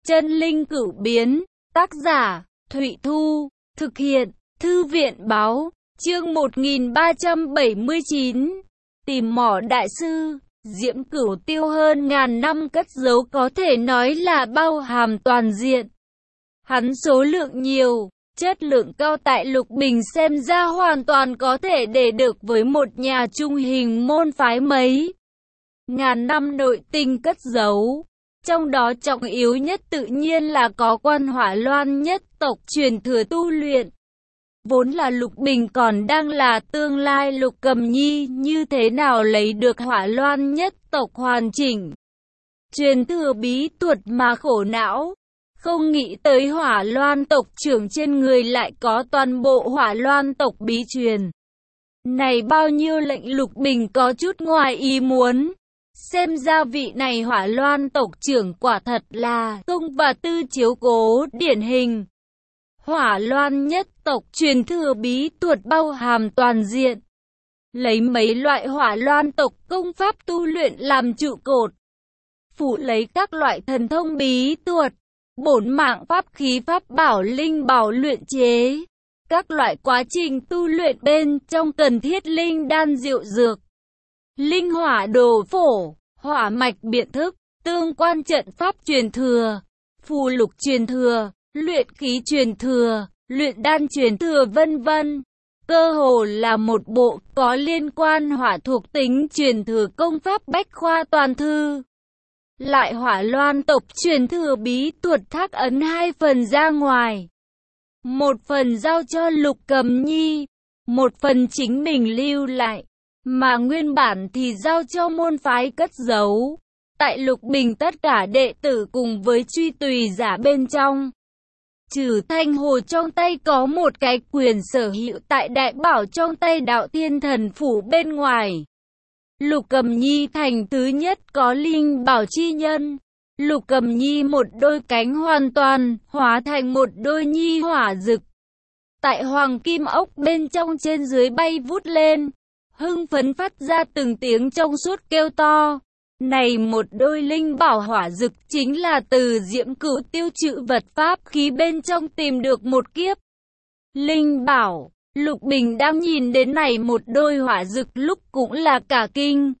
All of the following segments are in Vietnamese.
Chân linh cửu biến, tác giả, Thụy Thu, thực hiện, Thư viện báo, chương 1379, tìm mỏ đại sư, Diễm Cửu Tiêu hơn ngàn năm cất giấu có thể nói là bao hàm toàn diện. Hắn số lượng nhiều, chất lượng cao tại Lục Bình xem ra hoàn toàn có thể để được với một nhà trung hình môn phái mấy ngàn năm nội tình cất giấu. Trong đó trọng yếu nhất tự nhiên là có quan Hỏa Loan nhất tộc truyền thừa tu luyện. Vốn là Lục Bình còn đang là tương lai Lục Cầm Nhi như thế nào lấy được Hỏa Loan nhất tộc hoàn chỉnh truyền thừa bí thuật mà khổ não. Không nghĩ tới Hỏa Loan tộc trưởng trên người lại có toàn bộ Hỏa Loan tộc bí truyền. Này bao nhiêu lệnh Lục Bình có chút ngoài ý muốn. Xem ra vị này Hỏa Loan tộc trưởng quả thật là công và tư chiếu cố điển hình. Hỏa Loan nhất tộc truyền thừa bí thuật bao hàm toàn diện. Lấy mấy loại Hỏa Loan tộc công pháp tu luyện làm trụ cột. Phụ lấy các loại thần thông bí thuật, bổn mạng pháp khí pháp bảo linh bảo luyện chế. Các loại quá trình tu luyện bên trong cần thiết linh đan diệu dược. Linh hỏa đồ phổ, hỏa mạch biện thức, tương quan trận pháp truyền thừa, phù lục truyền thừa, luyện khí truyền thừa, luyện đan truyền thừa vân vân. Cơ hồ là một bộ có liên quan hỏa thuộc tính truyền thừa công pháp bách khoa toàn thư. Lại Hỏa Loan tộc truyền thừa bí thuật thác ấn hai phần ra ngoài. Một phần giao cho Lục Cầm Nhi, một phần chính mình lưu lại. Mà nguyên bản thì giao cho môn phái cất giấu. Tại Lục Bình tất cả đệ tử cùng với truy tùy giả bên trong. Trừ Thanh Hồ trong tay có một cái quyền sở hữu tại đại bảo trong tay Đạo Thiên Thần Phủ bên ngoài. Lục Cầm Nhi thành thứ nhất có linh bảo chi nhân. Lục Cầm Nhi một đôi cánh hoàn toàn hóa thành một đôi nhi hỏa rực. Tại hoàng kim ốc bên trong trên dưới bay vút lên. Hưng phấn phát ra từng tiếng trong suốt kêu to. Này một đôi linh bảo hỏa dực chính là từ Diễm Cửu Tiêu trữ vật pháp khí bên trong tìm được một kiếp linh bảo. Lục Bình đang nhìn đến này một đôi hỏa dực lúc cũng là cả kinh.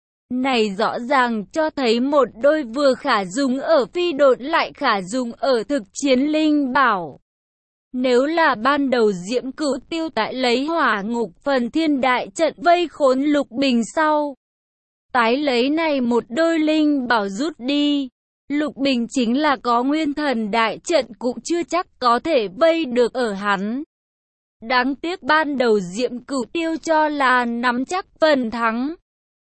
Này rõ ràng cho thấy một đôi vừa khả dùng ở phi độn lại khả dùng ở thực chiến linh bảo. Nếu là ban đầu Diễm Cửu Tiêu tại lấy hỏa ngục phần thiên đại trận vây khốn Lục Bình sau. Tái lấy này một đôi linh bảo rút đi. Lục Bình chính là có nguyên thần đại trận cũng chưa chắc có thể vây được ở hắn. Đáng tiếc ban đầu Diễm Cửu Tiêu cho là nắm chắc phần thắng.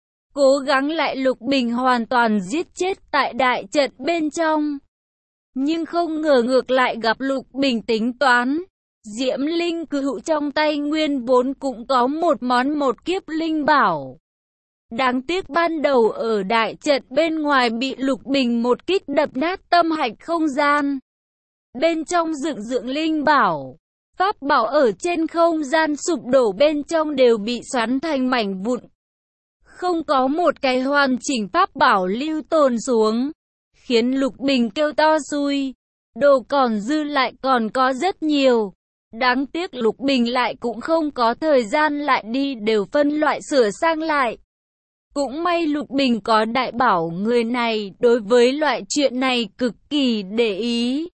Cố gắng lại Lục Bình hoàn toàn giết chết tại đại trận bên trong. Nhưng không ngờ ngược lại gặp Lục Bình tính toán. Diễm Linh Cửu trong tay nguyên vốn cũng có một món một kiếp linh bảo. Đáng tiếc ban đầu ở đại trận bên ngoài bị Lục Bình một kích đập nát tâm hạch không gian. Bên trong dựng dựng linh bảo, pháp bảo ở trên không gian sụp đổ bên trong đều bị xoắn thành mảnh vụn. Không có một cái hoàn chỉnh pháp bảo lưu tồn xuống. Khiến Lục Bình kêu to xui. Đồ còn dư lại còn có rất nhiều. Đáng tiếc Lục Bình lại cũng không có thời gian lại đi đều phân loại sửa sang lại. Cũng may Lục Bình có đại bảo người này đối với loại chuyện này cực kỳ để ý.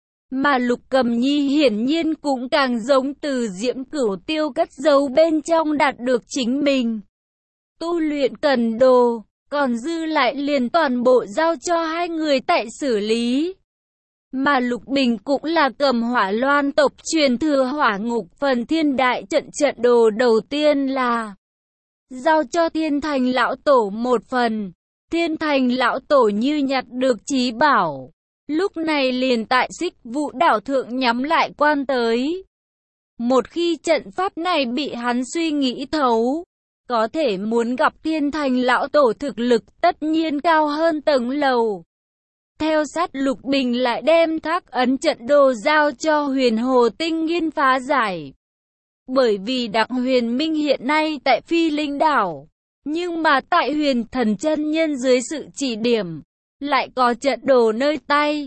Mà Lục Cầm Nhi hiển nhiên cũng càng giống từ Diễm Cửu Tiêu cất giấu bên trong đạt được chính mình. Tu luyện cần đồ, còn dư lại liền toàn bộ giao cho hai người tại xử lý. Mà Lục Bình cũng là cầm Hỏa Loan tộc truyền thừa hỏa ngục phần thiên đại trận trận đồ đầu tiên là giao cho Thiên Thành lão tổ một phần. Thiên Thành lão tổ như nhặt được chí bảo. Lúc này liền tại Xích Vũ đảo thượng nhắm lại quan tới. Một khi trận pháp này bị hắn suy nghĩ thấu, có thể muốn gặp Thiên Thành lão tổ thực lực tất nhiên cao hơn tầng lầu. Theo sát Lục Bình lại đem thác ấn trận đồ giao cho Huyền Hồ Tinh nghiên phá giải. Bởi vì Đặng Huyền Minh hiện nay tại Phi Linh đảo, nhưng mà tại Huyền Thần chân nhân dưới sự chỉ điểm, lại có trận đồ nơi tay.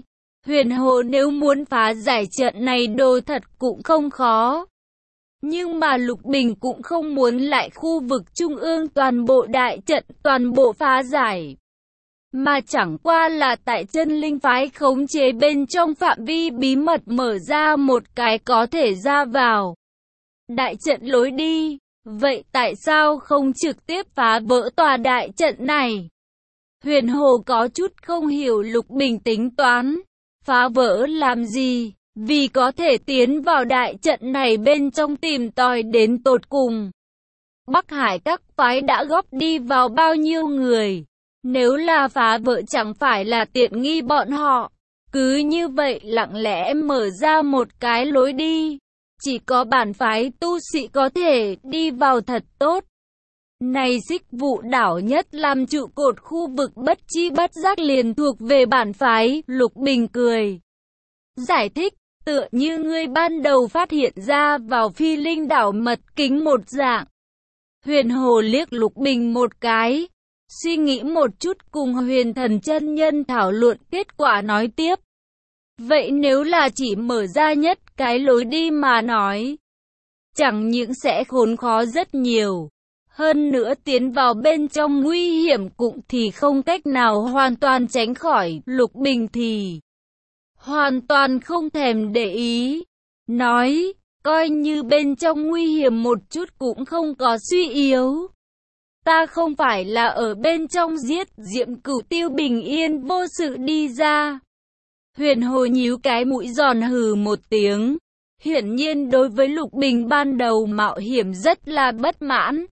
Huyền Hồ nếu muốn phá giải trận này đồ thật cũng không khó. Nhưng mà Lục Bình cũng không muốn lại khu vực trung ương toàn bộ đại trận toàn bộ phá giải. Mà chẳng qua là tại chân linh phái khống chế bên trong phạm vi bí mật mở ra một cái có thể ra vào đại trận lối đi. Vậy tại sao không trực tiếp phá vỡ tòa đại trận này? Huyền Hồ có chút không hiểu Lục Bình tính toán. Phá vỡ làm gì? Vì có thể tiến vào đại trận này bên trong tìm tòi đến tột cùng. Bắc Hải các phái đã góp đi vào bao nhiêu người? Nếu là phá vỡ chẳng phải là tiện nghi bọn họ. Cứ như vậy lặng lẽ mở ra một cái lối đi. Chỉ có bản phái tu sĩ có thể đi vào thật tốt. Này Xích Vụ đảo nhất làm trụ cột khu vực bất chi bất giác liền thuộc về bản phái. Lục Bình cười. Giải thích, tựa như ngươi ban đầu phát hiện ra vào Phi Linh đảo mật kính một dạng. Huyền Hồ liếc Lục Bình một cái. Suy nghĩ một chút cùng Huyền Thần chân nhân thảo luận kết quả nói tiếp. Vậy nếu là chỉ mở ra nhất cái lối đi mà nói, chẳng những sẽ khốn khó rất nhiều. Hơn nữa tiến vào bên trong nguy hiểm cũng thì không cách nào hoàn toàn tránh khỏi. Lục Bình thì hoàn toàn không thèm để ý. Nói, coi như bên trong nguy hiểm một chút cũng không có suy yếu. Ta không phải là ở bên trong giết Diệm Cửu Tiêu bình yên vô sự đi ra. Huyền Hồ nhíu cái mũi giòn hừ một tiếng. Hiển nhiên đối với Lục Bình ban đầu mạo hiểm rất là bất mãn.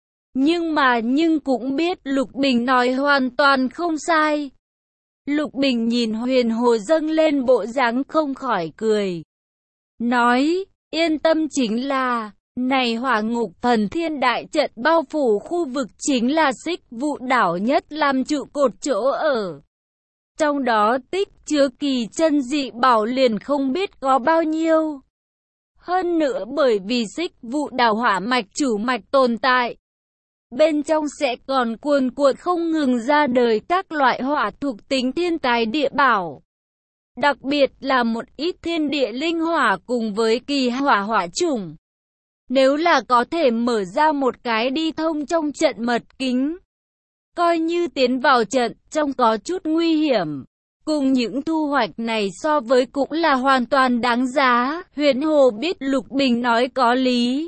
Nhưng cũng biết Lục Bình nói hoàn toàn không sai. Lục Bình nhìn Huyền Hồ dâng lên bộ dáng không khỏi cười. Nói, yên tâm chính là, này Hỏa Ngục Phần Thiên đại trận bao phủ khu vực chính là Xích Vụ đảo nhất làm trụ cột chỗ ở. Trong đó tích chứa kỳ chân dị bảo liền không biết có bao nhiêu. Hơn nữa bởi vì Xích Vụ đảo hỏa mạch chủ mạch tồn tại. Bên trong sẽ còn cuồn cuộn không ngừng ra đời các loại hỏa thuộc tính thiên tài địa bảo. Đặc biệt là một ít thiên địa linh hỏa cùng với kỳ hỏa hỏa chủng. Nếu là có thể mở ra một cái đi thông trong trận mật kính, coi như tiến vào trận trong có chút nguy hiểm. Cùng những thu hoạch này so với cũng là hoàn toàn đáng giá. Huyền Hồ biết Lục Bình nói có lý.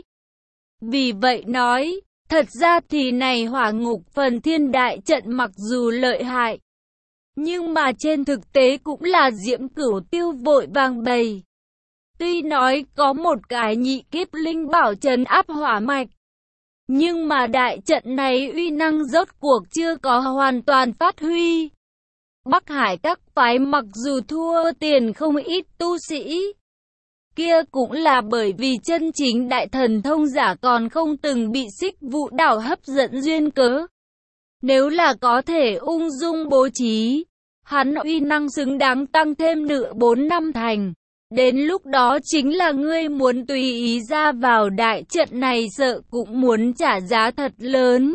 Vì vậy nói, thật ra thì này Hỏa Ngục Phần Thiên đại trận mặc dù lợi hại, nhưng mà trên thực tế cũng là Diễm Cửu Tiêu vội vàng bày. Tuy nói có một cái nhị kiếp linh bảo trấn áp hỏa mạch, nhưng mà đại trận này uy năng rốt cuộc chưa có hoàn toàn phát huy. Bắc Hải các phái mặc dù thua tiền không ít tu sĩ, kia cũng là bởi vì chân chính đại thần thông giả còn không từng bị Xích Vụ đảo hấp dẫn duyên cớ. Nếu là có thể ung dung bố trí, hắn uy năng xứng đáng tăng thêm nửa 4 năm thành. Đến lúc đó chính là ngươi muốn tùy ý ra vào đại trận này sợ cũng muốn trả giá thật lớn.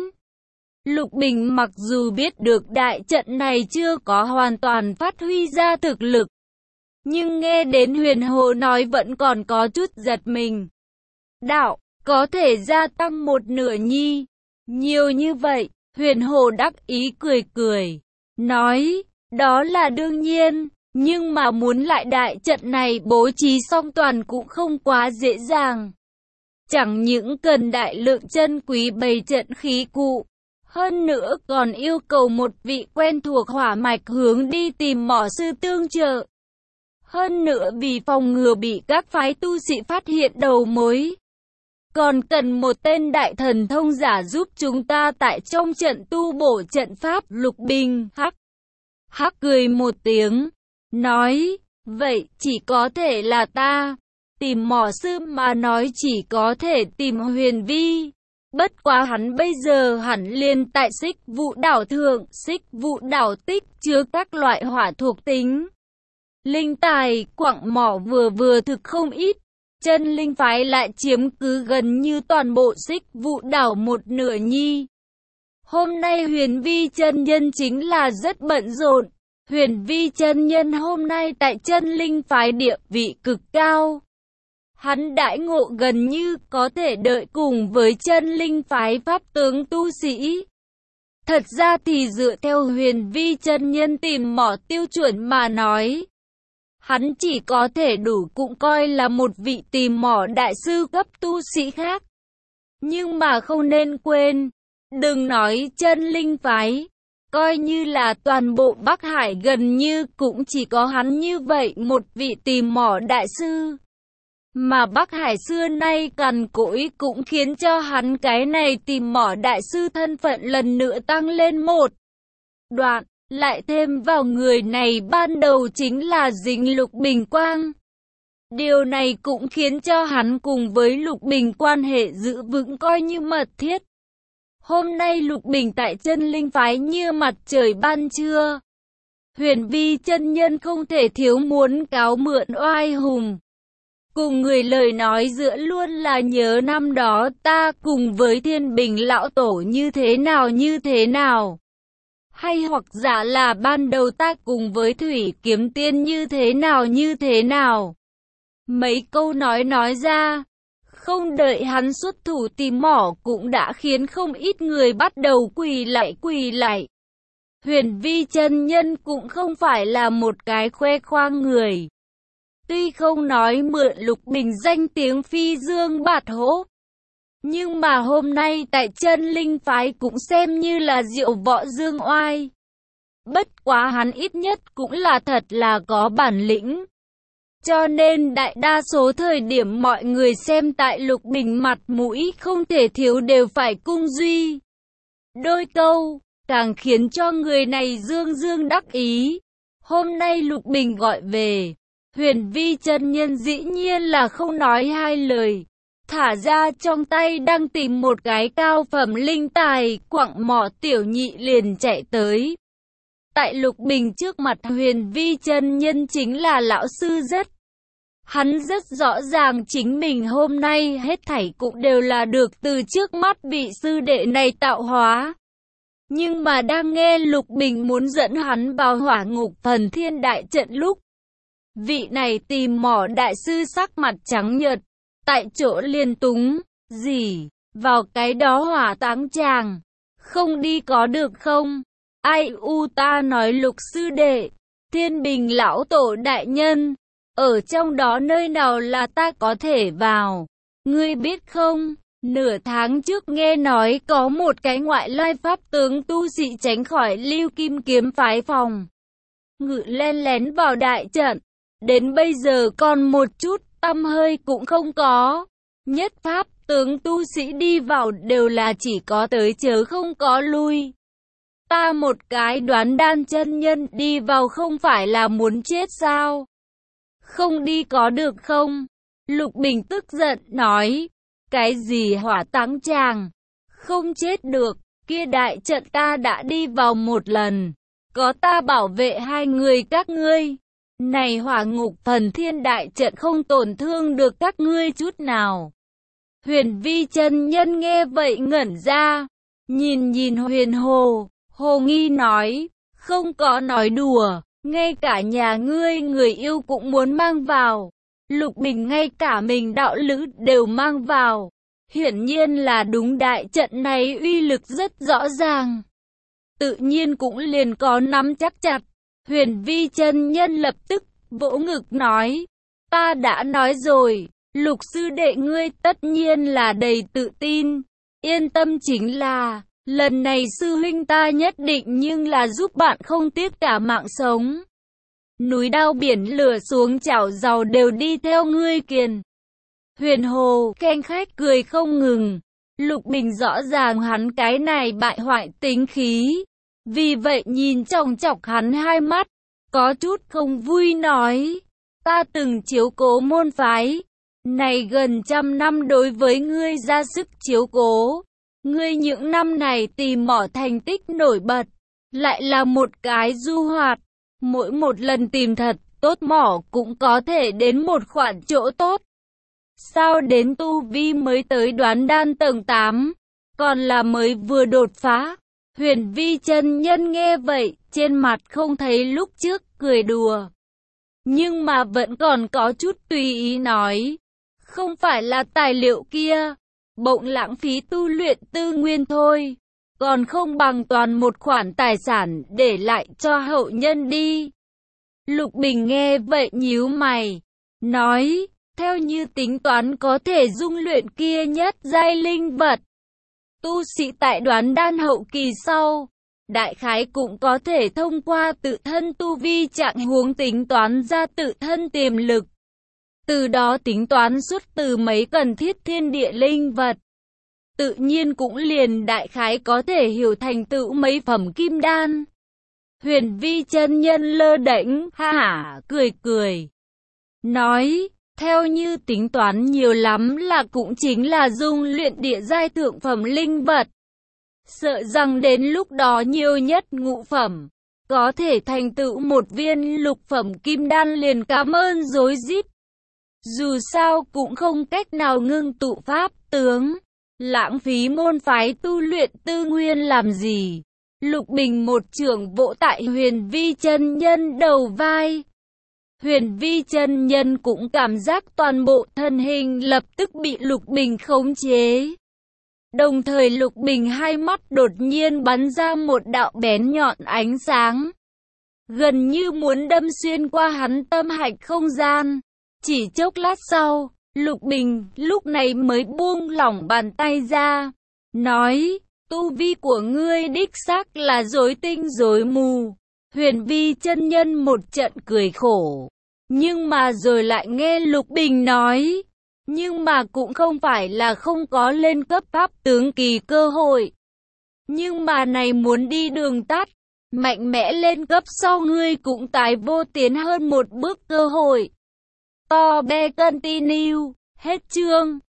Lục Bình mặc dù biết được đại trận này chưa có hoàn toàn phát huy ra thực lực, nhưng nghe đến Huyền Hồ nói vẫn còn có chút giật mình. Đạo, có thể gia tăng một nửa nhi. Nhiều như vậy, Huyền Hồ đắc ý cười cười. Nói, đó là đương nhiên, nhưng mà muốn lại đại trận này bố trí song toàn cũng không quá dễ dàng. Chẳng những cần đại lượng chân quý bày trận khí cụ, hơn nữa còn yêu cầu một vị quen thuộc hỏa mạch hướng đi tìm mỏ sư tương trợ. Hơn nữa vì phòng ngừa bị các phái tu sĩ phát hiện đầu mối, còn cần một tên đại thần thông giả giúp chúng ta tại trong trận tu bổ trận pháp. Lục Bình hắc cười một tiếng, nói, vậy chỉ có thể là ta. Tìm mỏ sư mà nói chỉ có thể tìm Huyền Vi. Bất quá hắn bây giờ hẳn liền tại Xích Vụ đảo thượng. Xích Vụ đảo tích chứa các loại hỏa thuộc tính linh tài, quặng mỏ vừa thực không ít. Chân linh phái lại chiếm cứ gần như toàn bộ Xích Vụ đảo một nửa nhi. Hôm nay Huyền Vi chân nhân chính là rất bận rộn. Huyền Vi chân nhân hôm nay tại chân linh phái địa vị cực cao. Hắn đãi ngộ gần như có thể đợi cùng với chân linh phái pháp tướng tu sĩ. Thật ra thì dựa theo Huyền Vi chân nhân tìm mỏ tiêu chuẩn mà nói, hắn chỉ có thể đủ cũng coi là một vị tìm mỏ đại sư cấp tu sĩ khác. Nhưng mà không nên quên, đừng nói chân linh phái, coi như là toàn bộ Bắc Hải gần như cũng chỉ có hắn như vậy một vị tìm mỏ đại sư. Mà Bắc Hải xưa nay cằn cỗi cũng khiến cho hắn cái này tìm mỏ đại sư thân phận lần nữa tăng lên một đoạn. Lại thêm vào người này ban đầu chính là dính Lục Bình Quang. Điều này cũng khiến cho hắn cùng với Lục Bình quan hệ giữ vững coi như mật thiết. Hôm nay Lục Bình tại chân linh phái như mặt trời ban trưa. Huyền Vi chân nhân không thể thiếu muốn cáo mượn oai hùng. Cùng người lời nói giữa luôn là nhớ năm đó ta cùng với Thiên Bình lão tổ như thế nào. Hay hoặc giả là ban đầu ta cùng với Thủy Kiếm Tiên như thế nào. Mấy câu nói ra, không đợi hắn xuất thủ tìm mỏ cũng đã khiến không ít người bắt đầu quỳ lại. Huyền Vi chân nhân cũng không phải là một cái khoe khoang người. Tuy không nói mượn Lục Bình danh tiếng phi dương bạt hổ, nhưng mà hôm nay tại chân linh phái cũng xem như là diệu võ dương oai. Bất quá hắn ít nhất cũng là thật là có bản lĩnh. Cho nên đại đa số thời điểm mọi người xem tại Lục Bình mặt mũi không thể thiếu đều phải cung duy. Đôi câu, càng khiến cho người này dương đắc ý. Hôm nay Lục Bình gọi về, Huyền Vi chân nhân dĩ nhiên là không nói hai lời. Thả ra trong tay đang tìm một cái cao phẩm linh tài, quặng mỏ tiểu nhị liền chạy tới. Tại Lục Bình trước mặt Huyền Vi chân nhân chính là lão sư rất. Hắn rất rõ ràng chính mình hôm nay hết thảy cũng đều là được từ trước mắt vị sư đệ này tạo hóa. Nhưng mà đang nghe Lục Bình muốn dẫn hắn vào hỏa ngục Phần Thiên đại trận lúc, vị này tìm mỏ đại sư sắc mặt trắng nhợt, tại chỗ liền túng, gì, vào cái đó hỏa táng chàng, không đi có được không? Ai u ta nói Lục sư đệ, Thiên Bình lão tổ đại nhân, ở trong đó nơi nào là ta có thể vào? Ngươi biết không, nửa tháng trước nghe nói có một cái ngoại lai pháp tướng tu sĩ tránh khỏi Lưu Kim kiếm phái phòng ngự len lén vào đại trận, đến bây giờ còn một chút tăm hơi cũng không có. Nhất pháp tướng tu sĩ đi vào đều là chỉ có tới chớ không có lui. Ta một cái đoán đan chân nhân đi vào không phải là muốn chết sao? Không đi có được không? Lục Bình tức giận nói, cái gì hỏa táng chàng? Không chết được, kia đại trận ta đã đi vào một lần, có ta bảo vệ hai người các ngươi. Này hỏa ngục Phần Thiên đại trận không tổn thương được các ngươi chút nào. Huyền Vi chân nhân nghe vậy ngẩn ra, nhìn Huyền Hồ nghi nói, không có nói đùa, ngay cả nhà ngươi người yêu cũng muốn mang vào. Lục Bình ngay cả mình đạo lữ đều mang vào. Hiển nhiên là đúng, đại trận này uy lực rất rõ ràng. Tự nhiên cũng liền có nắm chắc chặt. Huyền Vi chân nhân lập tức vỗ ngực nói, ta đã nói rồi, Lục sư đệ ngươi tất nhiên là đầy tự tin. Yên tâm, chính là lần này sư huynh ta nhất định nhưng là giúp bạn không tiếc cả mạng sống. Núi đao biển lửa xuống chảo dầu đều đi theo ngươi kiền. Huyền Hồ khen khách cười không ngừng. Lục Bình rõ ràng hắn cái này bại hoại tính khí, vì vậy nhìn chòng chọc hắn hai mắt, có chút không vui nói, ta từng chiếu cố môn phái này gần 100 năm, đối với ngươi ra sức chiếu cố. Ngươi những năm này tìm mỏ thành tích nổi bật, lại là một cái du hoạt. Mỗi một lần tìm thật tốt mỏ cũng có thể đến một khoản chỗ tốt. Sao đến tu vi mới tới đoán đan tầng 8, còn là mới vừa đột phá? Huyền Vi chân nhân nghe vậy, trên mặt không thấy lúc trước cười đùa, nhưng mà vẫn còn có chút tùy ý nói, không phải là tài liệu kia, bỗng lãng phí tu luyện tư nguyên thôi, còn không bằng toàn một khoản tài sản để lại cho hậu nhân đi. Lục Bình nghe vậy nhíu mày, nói, theo như tính toán có thể dung luyện kia nhất giai linh vật. Tu sĩ tại đoán đan hậu kỳ sau, đại khái cũng có thể thông qua tự thân tu vi trạng huống tính toán ra tự thân tiềm lực. Từ đó tính toán xuất từ mấy cần thiết thiên địa linh vật. Tự nhiên cũng liền đại khái có thể hiểu thành tựu mấy phẩm kim đan. Huyền Vi chân nhân lơ đễnh, ha hả, cười cười. Nói, theo như tính toán nhiều lắm là cũng chính là dung luyện địa giai thượng phẩm linh vật. Sợ rằng đến lúc đó nhiều nhất ngũ phẩm, có thể thành tựu một viên lục phẩm kim đan liền cảm ơn rối rít. Dù sao cũng không cách nào ngưng tụ pháp tướng, lãng phí môn phái tu luyện tư nguyên làm gì. Lục Bình một chưởng vỗ tại Huyền Vi chân nhân đầu vai. Huyền Vi chân nhân cũng cảm giác toàn bộ thân hình lập tức bị Lục Bình khống chế. Đồng thời Lục Bình hai mắt đột nhiên bắn ra một đạo bén nhọn ánh sáng, gần như muốn đâm xuyên qua hắn tâm hạch không gian. Chỉ chốc lát sau, Lục Bình lúc này mới buông lỏng bàn tay ra, nói, tu vi của ngươi đích xác là rối tinh rối mù. Huyền Vi chân nhân một trận cười khổ, nhưng mà rồi lại nghe Lục Bình nói, nhưng mà cũng không phải là không có lên cấp pháp tướng kỳ cơ hội. Nhưng mà này muốn đi đường tắt, mạnh mẽ lên cấp sau ngươi cũng tái vô tiến hơn một bước cơ hội. To be continue, hết chương.